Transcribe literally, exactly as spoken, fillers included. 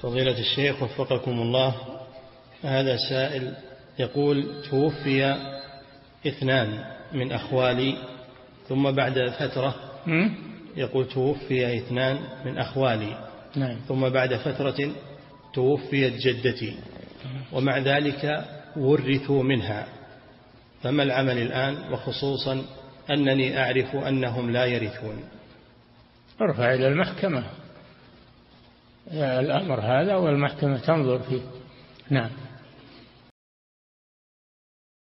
فضيلة الشيخ وفقكم الله، هذا سائل يقول: توفي اثنان من أخوالي ثم بعد فترة يقول توفي اثنان من أخوالي نعم. ثم بعد فترة توفيت جدتي ومع ذلك ورثوا منها، فما العمل الآن، وخصوصا أنني أعرف أنهم لا يرثون؟ ارفع إلى المحكمة الأمر هذا والمحكمة تنظر فيه. نعم.